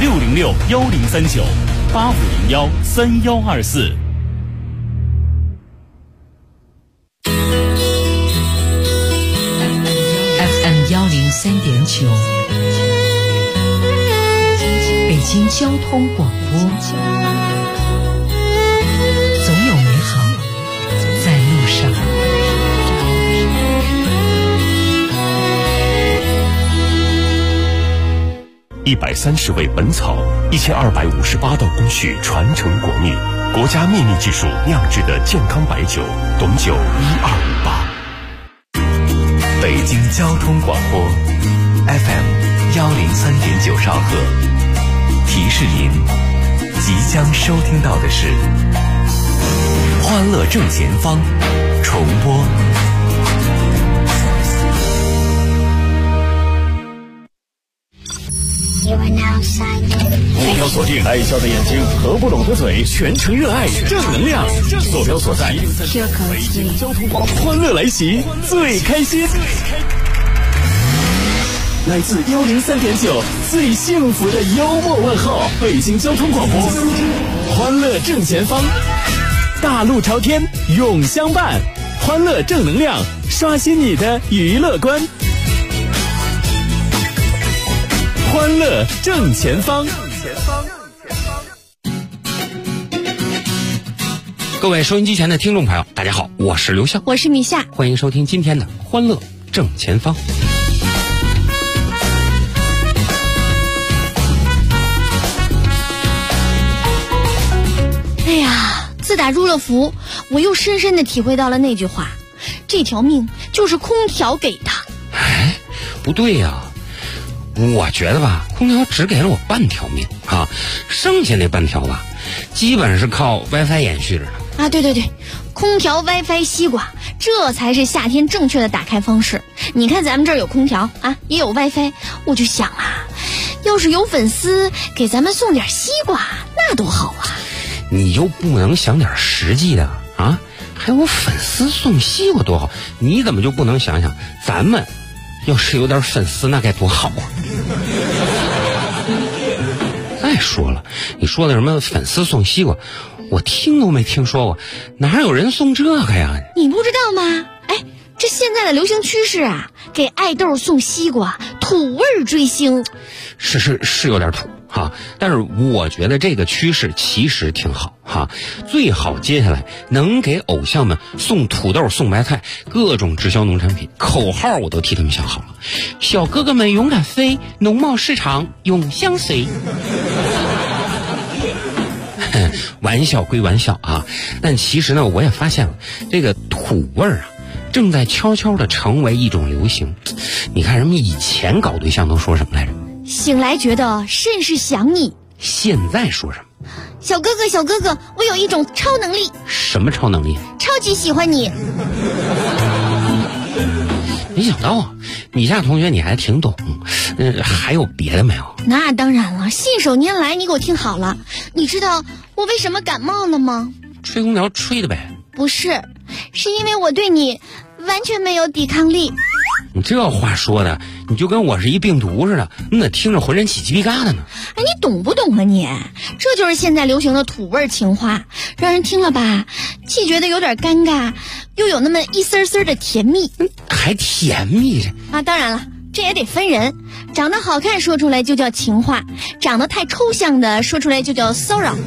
606-1039-8501-3124。 FM103.9，北京交通广播，总有美好在路上。 130味本草，1258道工序传承国秘，国家秘密技术酿制的健康白酒，董酒1258。 北京交通广播 FM103.9兆赫，提示您即将收听到的是欢乐正前方重播。 目标锁定爱笑的眼睛，合不拢的嘴，全程热爱正能量。坐标所在，北京交通广播，欢乐来袭，最开心。来自103.9最幸福的幽默问候，北京交通广播，欢乐正前方，大路朝天永相伴，欢乐正能量，刷新你的娱乐观。欢乐正前方。 各位收音机前的听众朋友，大家好，我是刘笑， 我是米夏， 欢迎收听今天的欢乐正前方。 哎呀，自打入了伏，我又深深地体会到了那句话，这条命就是空调给的。 哎，不对呀，我觉得吧，空调只给了我半条命啊，剩下那半条吧，基本是靠 WiFi 延续着的。 啊，对对对，空调 WiFi 西瓜，这才是夏天正确的打开方式。你看咱们这儿有空调啊，也有 WiFi， 我就想啊，要是有粉丝给咱们送点西瓜，那多好啊！ 你就不能想点实际的啊？还有粉丝送西瓜多好，你怎么就不能想想咱们要是有点粉丝那该多好啊？再说了，你说的什么粉丝送西瓜，我听都没听说过，哪有人送这个呀？ 你不知道吗？哎，这现在的流行趋势啊，给爱豆送西瓜，土味追星。 是有点土哈，但是我觉得这个趋势其实挺好哈。最好接下来能给偶像们送土豆、送白菜，各种直销农产品，口号我都替他们想好了。小哥哥们勇敢飞，农贸市场永相随。玩笑归玩笑啊，但其实呢，我也发现了这个土味儿啊，正在悄悄地成为一种流行。你看人们以前搞对象都说什么来着？ 醒来觉得甚是想你。 现在说什么？ 小哥哥，小哥哥，我有一种超能力。 什么超能力？ 超级喜欢你。 没想到啊，米夏同学你还挺懂。还有别的没有？ 那当然了，信手拈来，你给我听好了。你知道我为什么感冒了吗？ 吹空调吹的呗。 不是，是因为我对你完全没有抵抗力。 你这话说的，你就跟我是一病毒似的，你咋听着浑身起鸡皮疙瘩呢？ 哎，你懂不懂啊你？这就是现在流行的土味情话，让人听了吧，既觉得有点尴尬，又有那么一丝丝的甜蜜。 还甜蜜着啊？当然了，这也得分人，长得好看说出来就叫情话，长得太抽象的说出来就叫骚扰。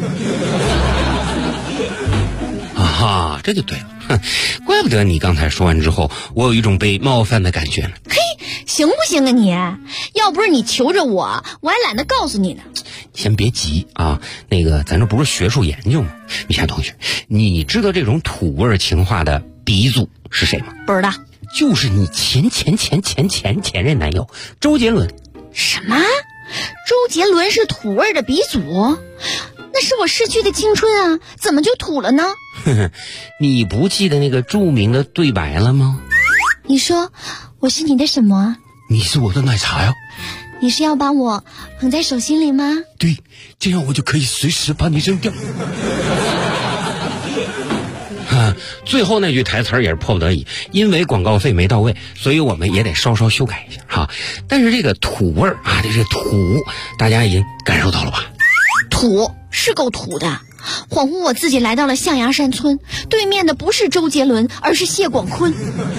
啊，这就对了。怪不得你刚才说完之后，我有一种被冒犯的感觉呢。 嘿，行不行啊你？要不是你求着我，我还懒得告诉你呢。 先别急啊，那个咱这不是学术研究吗？米夏同学，你知道这种土味情话的鼻祖是谁吗？ 不知道。 就是你前任男友周杰伦。 什么？周杰伦是土味的鼻祖？那是我逝去的青春啊，怎么就土了呢？ 你不记得那个著名的对白了吗？ 你说我是你的什么？ 你是我的奶茶呀。 你是要把我捧在手心里吗？ 对，这样我就可以随时把你扔掉。 最后那句台词也是迫不得已，因为广告费没到位，所以我们也得稍稍修改一下哈。但是这个土味儿啊，这土，大家已经感受到了吧？ 土是够土的，恍惚我自己来到了象牙山村，对面的不是周杰伦，而是谢广坤。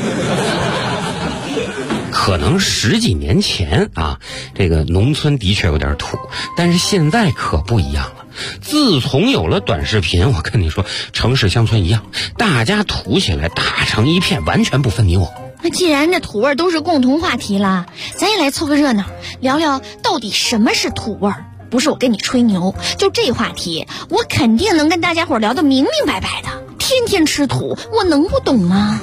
可能10几年前啊，这个农村的确有点土，但是现在可不一样了。自从有了短视频，我跟你说，城市乡村一样，大家土起来打成一片，完全不分你我。 那既然这土味都是共同话题了，咱也来凑个热闹，聊聊到底什么是土味。不是我跟你吹牛，就这话题，我肯定能跟大家伙聊得明明白白的。天天吃土，我能不懂吗？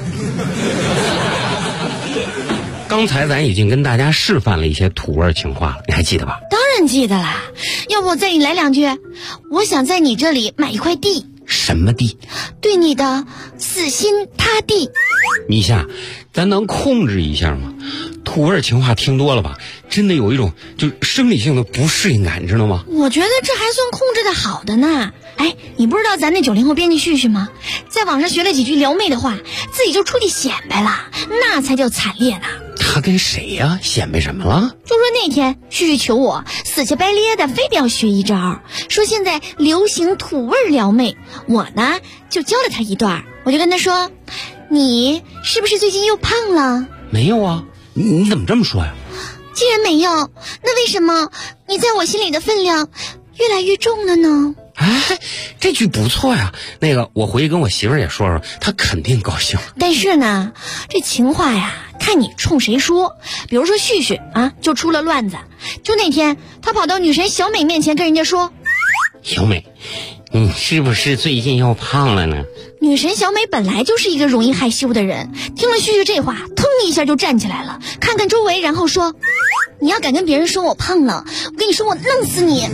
刚才咱已经跟大家示范了一些土味情话了，你还记得吧？ 当然记得啦，要不我再给你来2句。我想在你这里买一块地。 什么地？ 对你的死心塌地。 米夏，咱能控制一下吗？土味情话听多了吧，真的有一种就生理性的不适应感，你知道吗？ 我觉得这还算控制的好的呢。哎，你不知道咱那90后编辑旭旭吗？在网上学了几句撩妹的话，自己就出去显摆了，那才叫惨烈呢。 他跟谁呀？显摆什么了？ 就说那天旭旭求我死乞白咧的，非得要学一招，说现在流行土味撩妹，我呢就教了他一段。我就跟他说，你是不是最近又胖了？ 没有啊，你怎么这么说呀？ 既然没有，那为什么你在我心里的分量越来越重了呢？ 哎，这句不错呀。那个我回去跟我媳妇儿也说说，她肯定高兴。 但是呢，这情话呀，看你冲谁说。比如说旭旭啊，就出了乱子。就那天他跑到女神小美面前跟人家说， 小美，你是不是最近又胖了呢？ 女神小美本来就是一个容易害羞的人，听了旭旭这话，腾一下就站起来了，看看周围，然后说，你要敢跟别人说我胖了，我跟你说我弄死你。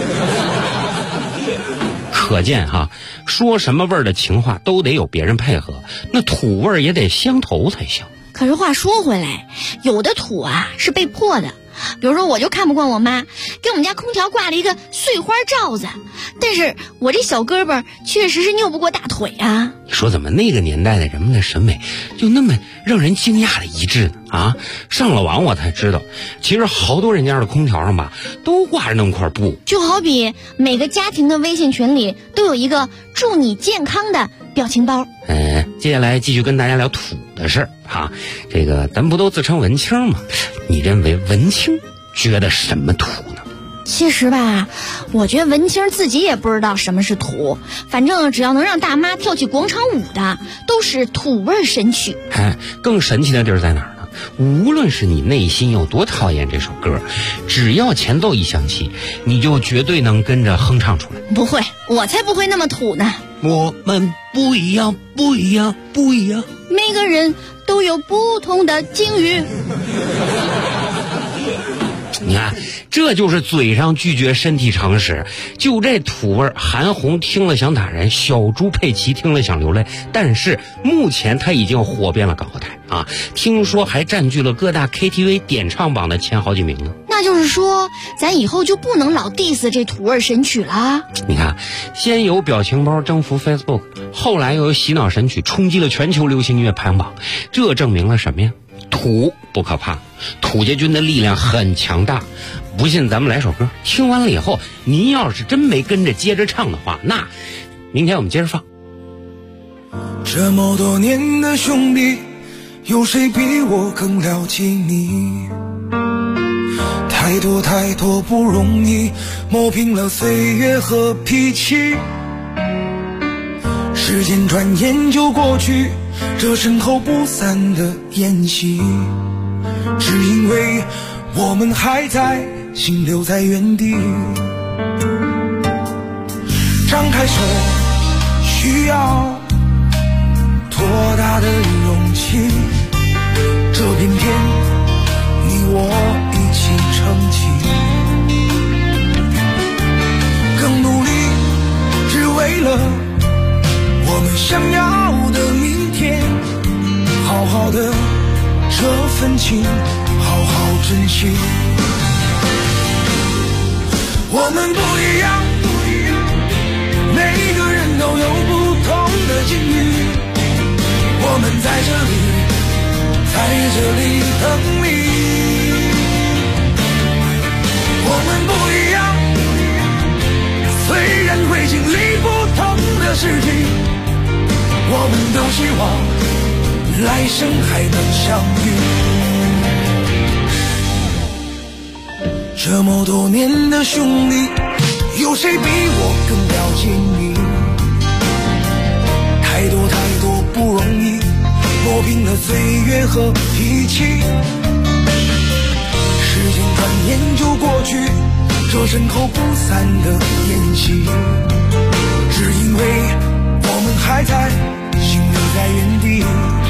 可见哈，说什么味儿的情话都得有别人配合，那土味儿也得相投才行。 可是话说回来，有的土啊是被迫的。比如说我就看不惯我妈给我们家空调挂了一个碎花罩子，但是我这小胳膊确实是拗不过大腿啊。 你说怎么那个年代的人们的审美就那么让人惊讶的一致呢？啊，上了网我才知道，其实好多人家的空调上吧都挂着那么块布。 就好比每个家庭的微信群里都有一个祝你健康的表情包。 接下来继续跟大家聊土的事儿哈。这个咱不都自称文青吗？你认为文青觉得什么土呢？ 其实吧，我觉得文青自己也不知道什么是土，反正只要能让大妈跳起广场舞的，都是土味神曲。 更神奇的地儿在哪儿呢？无论是你内心有多讨厌这首歌，只要前奏一响起，你就绝对能跟着哼唱出来。 不会，我才不会那么土呢。 我们不一样，不一样，不一样。 每个人都有不同的境遇。 你看，这就是嘴上拒绝身体常识。就这土味，韩红听了想打人，小猪佩奇听了想流泪。但是目前他已经火遍了港台啊，听说还占据了各大 KTV 点唱榜的前好几名呢。 那就是说，咱以后就不能老 diss 这土味神曲了。 你看，先有表情包征服 Facebook， 后来又有洗脑神曲冲击了全球流行音乐排行榜，这证明了什么呀？土不可怕，土家军的力量很强大。不信咱们来首歌，听完了以后，您要是真没跟着接着唱的话，那明天我们接着放。 这么多年的兄弟，有谁比我更了解你？太多太多不容易，磨平了岁月和脾气。时间转眼就过去，这身后不散的宴席，只因为我们还在，心留在原地。张开手需要多大的勇气，这片天你我一起撑起，更努力只为了我们想要的明天，好好的这份情，好好珍惜。我们不一样，每个人都有不同的的境遇，我们在这里等你。我们不一样，虽然会经历不同的事情，我们都希望来生还能相遇。这么多年的兄弟，有谁比我更了解你？太多不容易，磨平了岁月和脾气。时间转眼就过去，这身后不散的宴席，只因为我们还在，心留在原地。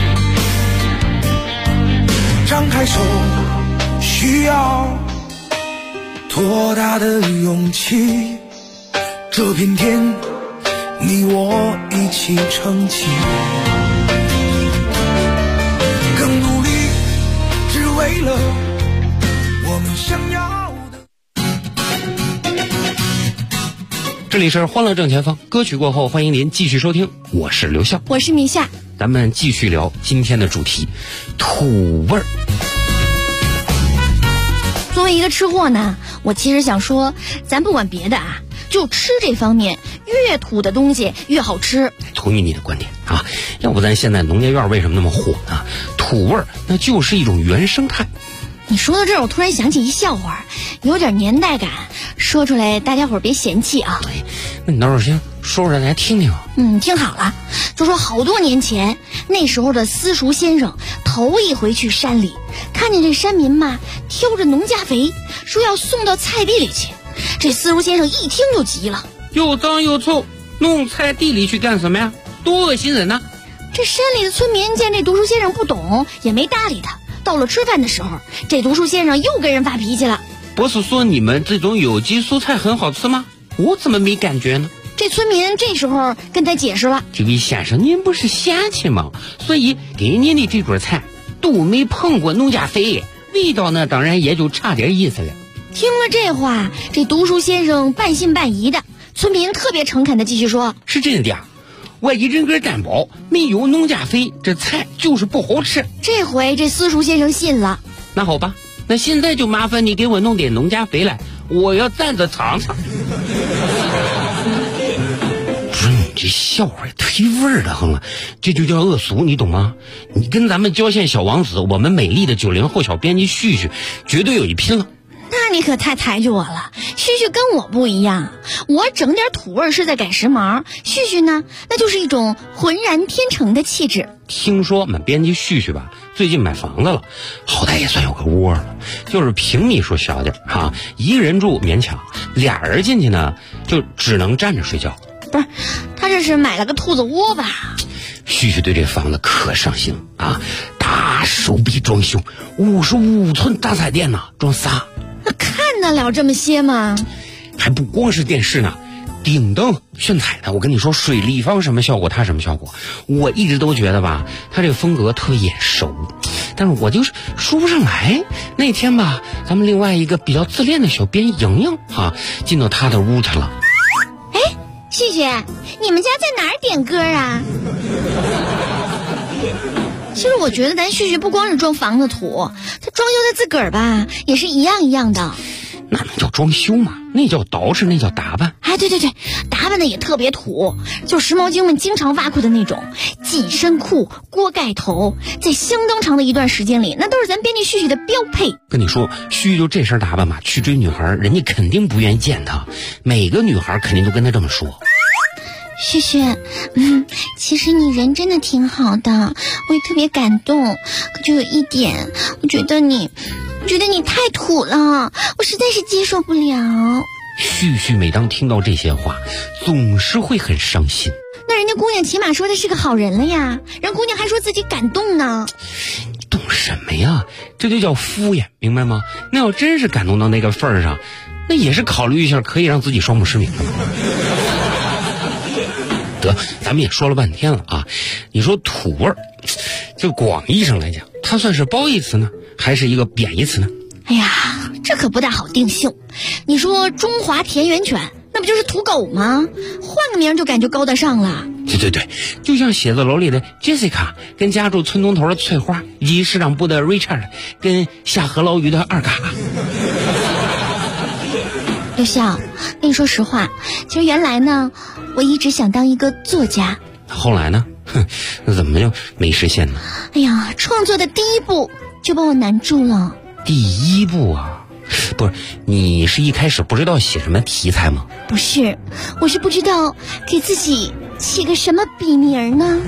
张开手，需要多大的勇气？这片天，你我一起撑起。更努力，只为了我们想要的。 这里是欢乐正前方，歌曲过后，欢迎您继续收听，我是刘笑， 我是米夏。 咱们继续聊今天的主题，土味儿。 作为一个吃货呢，我其实想说，咱不管别的啊，就吃这方面，越土的东西越好吃。 同意你的观点啊，要不咱现在农业院为什么那么火呢？土味儿那就是一种原生态。 你说到这儿，我突然想起一笑话，有点年代感，说出来大家伙儿别嫌弃啊。 那你倒是先说出来来听听。 听好了，就说好多年前，那时候的私塾先生头一回去山里，看见这山民嘛挑着农家肥，说要送到菜地里去。这私塾先生一听就急了， 又脏又臭，弄菜地里去干什么呀？多恶心人呐！ 这山里的村民见这读书先生不懂，也没搭理他。到了吃饭的时候，这读书先生又跟人发脾气了。 不是说你们这种有机蔬菜很好吃吗？我怎么没感觉呢？ 这村民这时候跟他解释了， 这位先生，您不是嫌弃吗？所以给您的这桌菜都没碰过农家肥，味道呢当然也就差点意思了。 听了这话，这读书先生半信半疑的。村民特别诚恳的继续说， 是真的，我一人格担保，没有农家肥，这菜就是不好吃。 这回这私塾先生信了。 那好吧，那现在就麻烦你给我弄点农家肥来，我要站着尝尝。你这笑话也忒味儿的很了，这就叫恶俗，你懂吗？你跟咱们郊县小王子，我们美丽的90后小编辑旭旭，绝对有一拼了。 那你可太抬举我了，旭旭跟我不一样，我整点土味是在赶时髦，旭旭呢，那就是一种浑然天成的气质。 听说我们编辑旭旭吧，最近买房子了，好歹也算有个窝了，就是平米数小点哈，一个人住勉强，俩人进去呢，就只能站着睡觉。 不是，他这是买了个兔子窝吧？ 旭旭对这房子可上心啊，大手笔装修，55寸大彩电呢，装仨。 那看得了这么些吗？ 还不光是电视呢，顶灯炫彩的，我跟你说，水立方什么效果，它什么效果。我一直都觉得吧，它这个风格特眼熟，但是我就是说不上来。那天吧，咱们另外一个比较自恋的小编莹莹啊，进到他的屋去了。 旭旭，你们家在哪儿点歌啊？其实我觉得咱旭旭不光是装房子土，他装修他自个儿吧，也是一样一样的。 那能叫装修吗？那叫捯饬，那叫打扮。 哎，对，打扮的也特别土，就时髦精们经常挖苦的那种紧身裤、锅盖头，在相当长的一段时间里，那都是咱编辑旭旭的标配。 跟你说，旭旭就这身打扮嘛，去追女孩，人家肯定不愿意见他，每个女孩肯定都跟他这么说。 旭旭，其实你人真的挺好的，我也特别感动。可就有一点，我觉得你太土了，我实在是接受不了。 旭旭每当听到这些话，总是会很伤心。 那人家姑娘起码说他是个好人了呀，人姑娘还说自己感动呢。 你懂什么呀？这就叫敷衍，明白吗？那要真是感动到那个份儿上，那也是考虑一下可以让自己双目失明的。得，咱们也说了半天了啊！你说土味儿，就广义上来讲，它算是褒义词呢，还是一个贬义词呢？ 哎呀，这可不大好定性。你说中华田园犬，那那不就是土狗吗？换个名就感觉高大上了。 对，就像写字楼里的 Jessica 跟家住村东头的翠花，以及市场部的 Richard 跟下河捞鱼的二嘎。 刘笑，跟你说实话，其实原来呢，我一直想当一个作家。 后来呢？那怎么就没实现呢？ 哎呀，创作的第一步就把我难住了。 第一步啊，不是你是一开始不知道写什么题材吗？ 不是，我是不知道给自己起个什么笔名呢。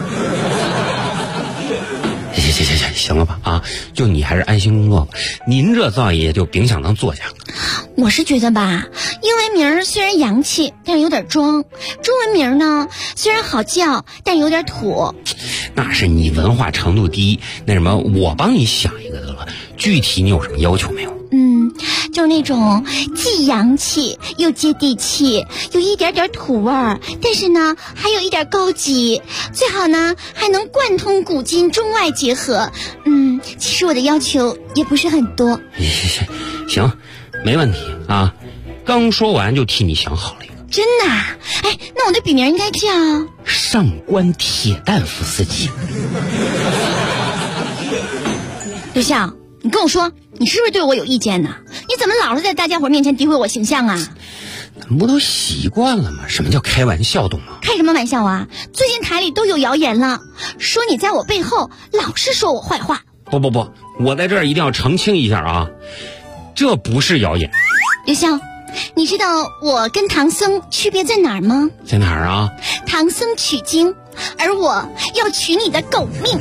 行了吧啊！就你还是安心工作吧。您这造诣就别想当作家。 我是觉得吧，英文名虽然洋气，但有点装；中文名呢，虽然好叫，但有点土。 那是你文化程度低。那什么，我帮你想一个得了。具体你有什么要求没有？ 就是那种既洋气又接地气，有一点点土味儿，但是呢还有一点高级，最好呢还能贯通古今，中外结合。其实我的要求也不是很多。 行，没问题啊。刚说完就替你想好了一个。 真的啊？哎，那我的笔名应该叫上官铁蛋夫斯基。 刘笑，你跟我说，你是不是对我有意见呢？你怎么老是在大家伙面前诋毁我形象啊？ 不都习惯了吗？什么叫开玩笑，懂吗？ 开什么玩笑啊？最近台里都有谣言了，说你在我背后老是说我坏话。 不，我在这儿一定要澄清一下啊，这不是谣言。 刘笑，你知道我跟唐僧区别在哪儿吗？ 在哪儿啊？ 唐僧取经，而我要取你的狗命。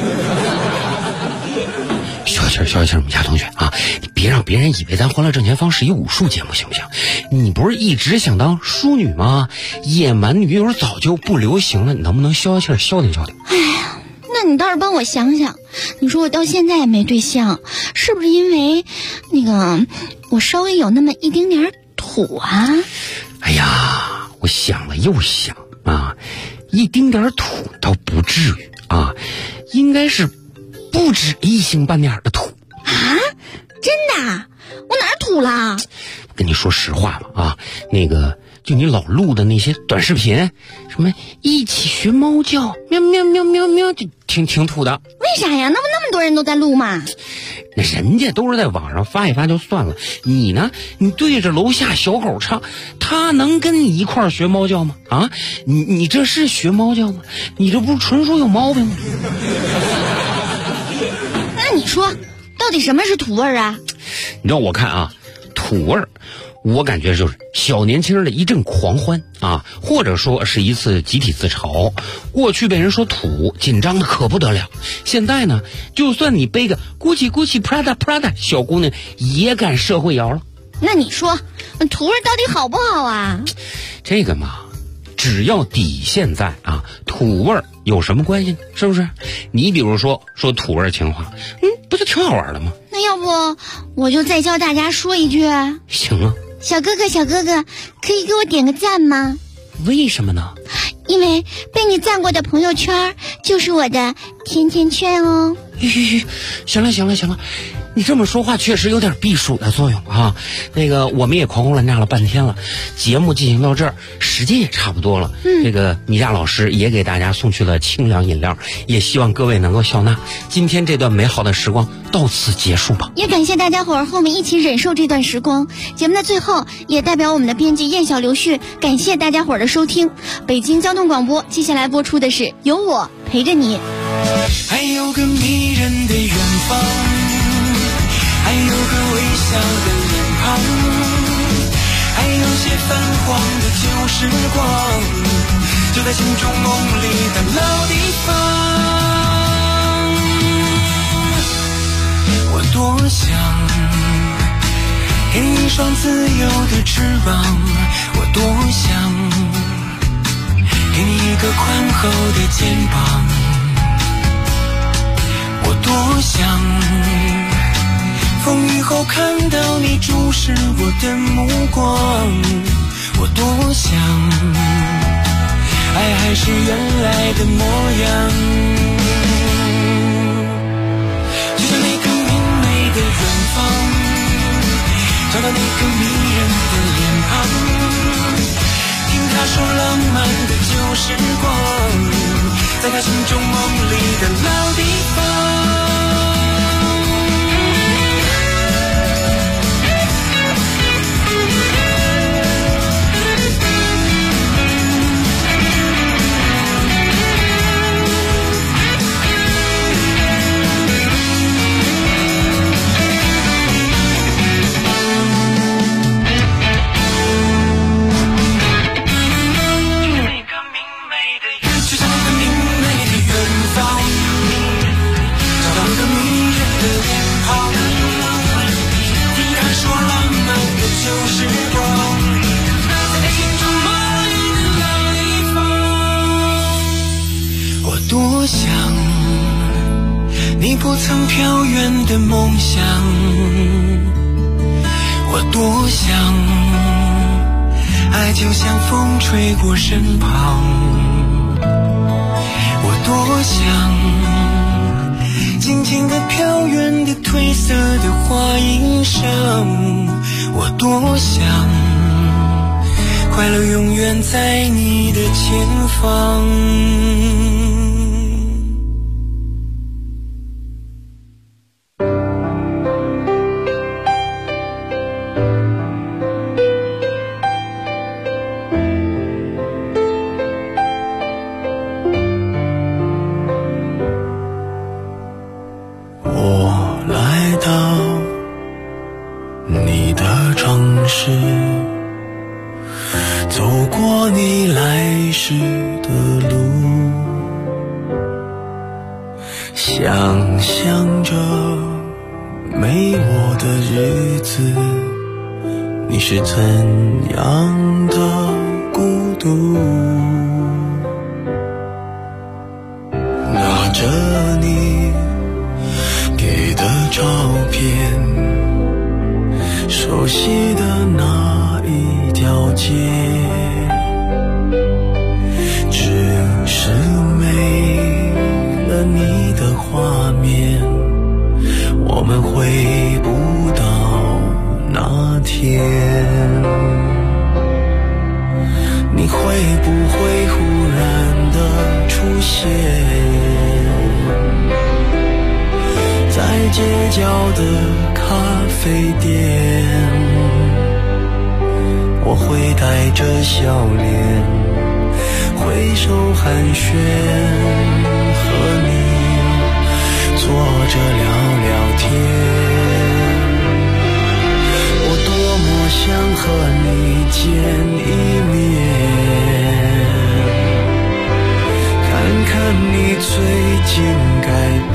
消气，我们家同学啊，你别让别人以为咱欢乐挣钱坊是一武术节目，行不行？你不是一直想当淑女吗？野蛮女友早就不流行了，你能不能消气，消停？ 哎呀，那你倒是帮我想想，你说我到现在也没对象，是不是因为那个我稍微有那么一丁点土啊？ 哎呀，我想了又想啊，一丁点土倒不至于啊，应该是不止一星半点的土啊！真的啊？我哪儿土了？ 跟你说实话吧啊，那个就你老录的那些短视频，什么一起学猫叫，喵喵喵喵喵，就挺土的。 为啥呀？那么多人都在录嘛。 那人家都是在网上发一发就算了，你呢？你对着楼下小狗唱，他能跟你一块儿学猫叫吗？啊，你这是学猫叫吗？你这不是纯属有毛病吗？ 那你说，到底什么是土味儿啊？ 你让我看啊，土味儿，我感觉就是小年轻的一阵狂欢啊，或者说是一次集体自嘲。过去被人说土，紧张的可不得了。现在呢，就算你背个 Gucci Prada， 小姑娘也敢社会摇了。 那你说，土味到底好不好啊？ 这个嘛，只要底线在啊，土味有什么关系呢？是不是？你比如说土味情话，不就挺好玩的吗？ 那要不我就再教大家说一句。 行啊。 小哥哥，可以给我点个赞吗？ 为什么呢？ 因为被你赞过的朋友圈就是我的甜甜圈哦。 行了，你这么说话确实有点避暑的作用啊。那个我们也狂轰滥炸了半天了，节目进行到这儿，时间也差不多了。这个米娅老师也给大家送去了清凉饮料，也希望各位能够笑纳。今天这段美好的时光到此结束吧。 也感谢大家伙儿和我们一起忍受这段时光。节目的最后，也代表我们的编辑燕小刘旭，感谢大家伙儿的收听。北京交通广播接下来播出的是有我陪着你。 还有个迷人的远方，还有个微笑的脸庞，还有些泛黄的旧时光，就在心中梦里的老地方。我多想给你一双自由的翅膀，我多想给你一个宽厚的肩膀，我多想风雨后看到你注视我的目光，我多想爱还是原来的模样。就像那个明媚的远方，找到那个迷人的脸庞， 在他心中梦里的老地方。多想你不曾飘远的梦想，我多想爱就像风吹过身旁，我多想静静地飘远的褪色的花衣裳，我多想快乐永远在你的前方。走过你来时的路，想象着没我的日子，你是怎样的孤独，拿着你给的照片，熟悉的那一条街，只是没了你的画面，我们回不到那天。你会不会忽然的出现在街角的咖啡店，我会带着笑脸挥手寒暄，和你坐着聊聊天。我多么想和你见一面，看看你最近改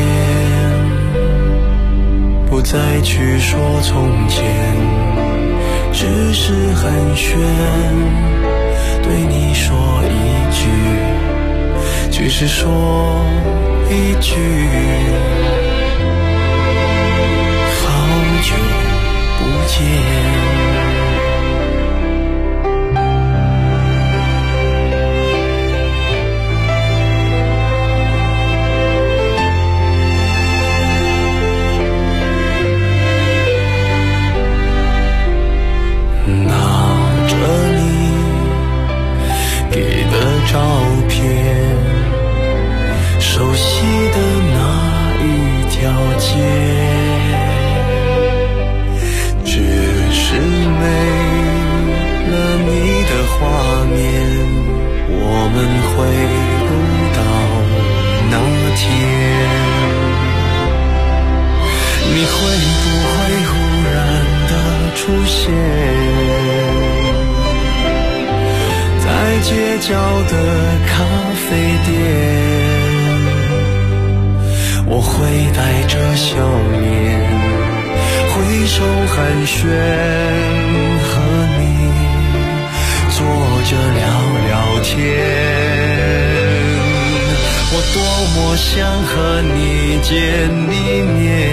变，不再去说从前，只是寒暄，对你说一句，只是说一句，好久不见。照片，熟悉的那一条街，只是没了你的画面，我们回不到那天。你会不会忽然的出现在街角的咖啡店，我会带着笑脸挥手寒暄，和你坐着聊聊天。我多么想和你见一面，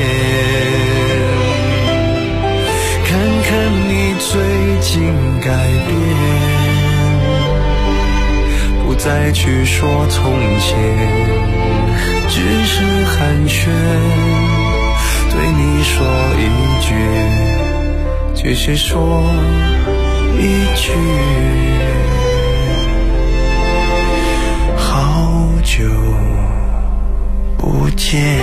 看看你最近改变，不再去说从前，只是寒暄，对你说一句，只是说一句，好久久不见。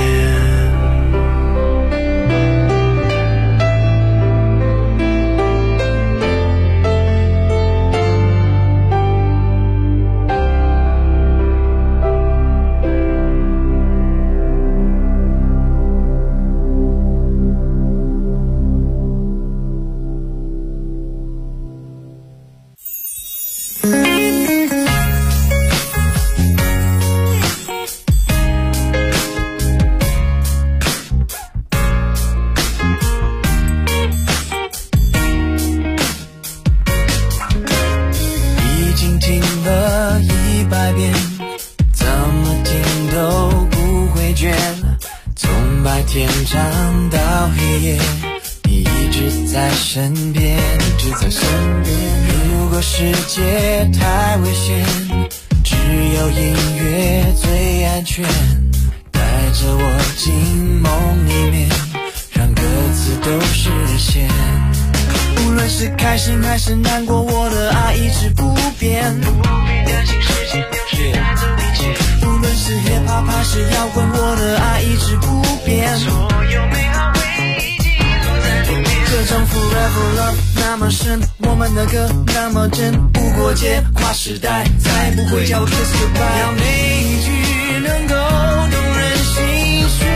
天长到黑夜，你一直在身边，一直在身边。如果世界太危险，只有音乐最安全。带着我进梦里面，让歌词都实现。无论是开心还是难过，我的爱一直不变。不必担心时间流逝带走一切。无论是 hiphop 还是摇滚，我的爱一直不变。所有美好回忆记录在里面。这种 forever love 那么深，我们的歌那么真，无国界跨时代，再不会叫我 kiss goodbye。要每一句能够动人心弦。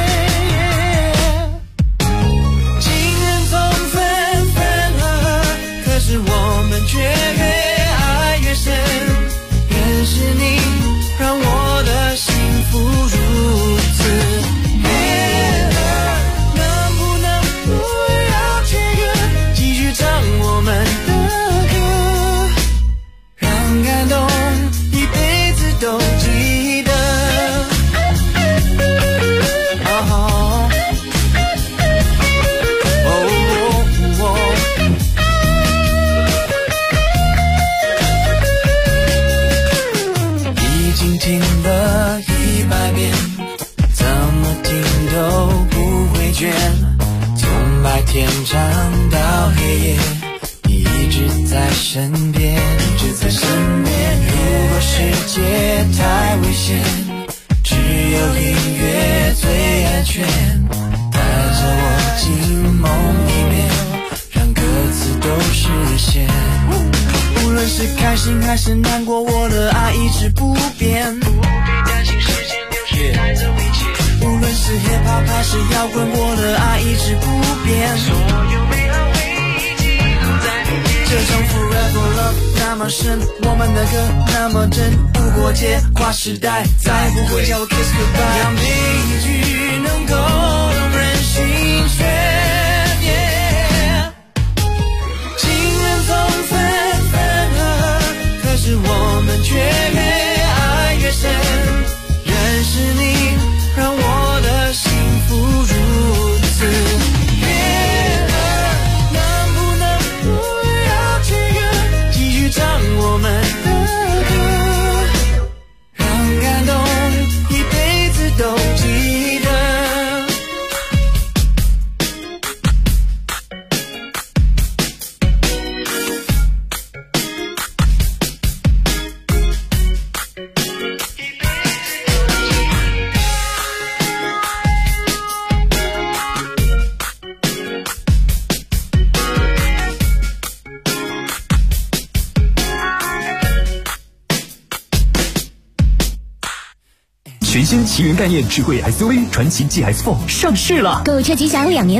情人总分分合合，可是我们却越爱越深。认识你让我的幸福如此悦耳，能不能不要切割，继续唱我们的歌，让感动一辈子都记得。已经听了100遍，怎么听都不会倦。从白天长到黑夜，你一直在身边，一直在身边。如果世界太危险，只有音乐最安全。带着我进梦里面，让歌词都实现。无论是开心还是难过，我的爱一直不变。不必担心时间流逝带走一切。无论是 hiphop 还是摇滚，我的爱一直不变。所有美好回忆记录在里面。这种 forever love 那么深，我们的歌那么真，无国界跨时代，再不会叫我 kiss goodbye。让每一句能够动人心弦。情人总分分合合，可是我们却越爱越深。认识你让我的幸福如此悦耳，能不能不要切割，继续唱我们的歌，让感动一辈子都记得。 全新奇云概念智慧 SUV 传祺 GS4 上市了， 购车即享2年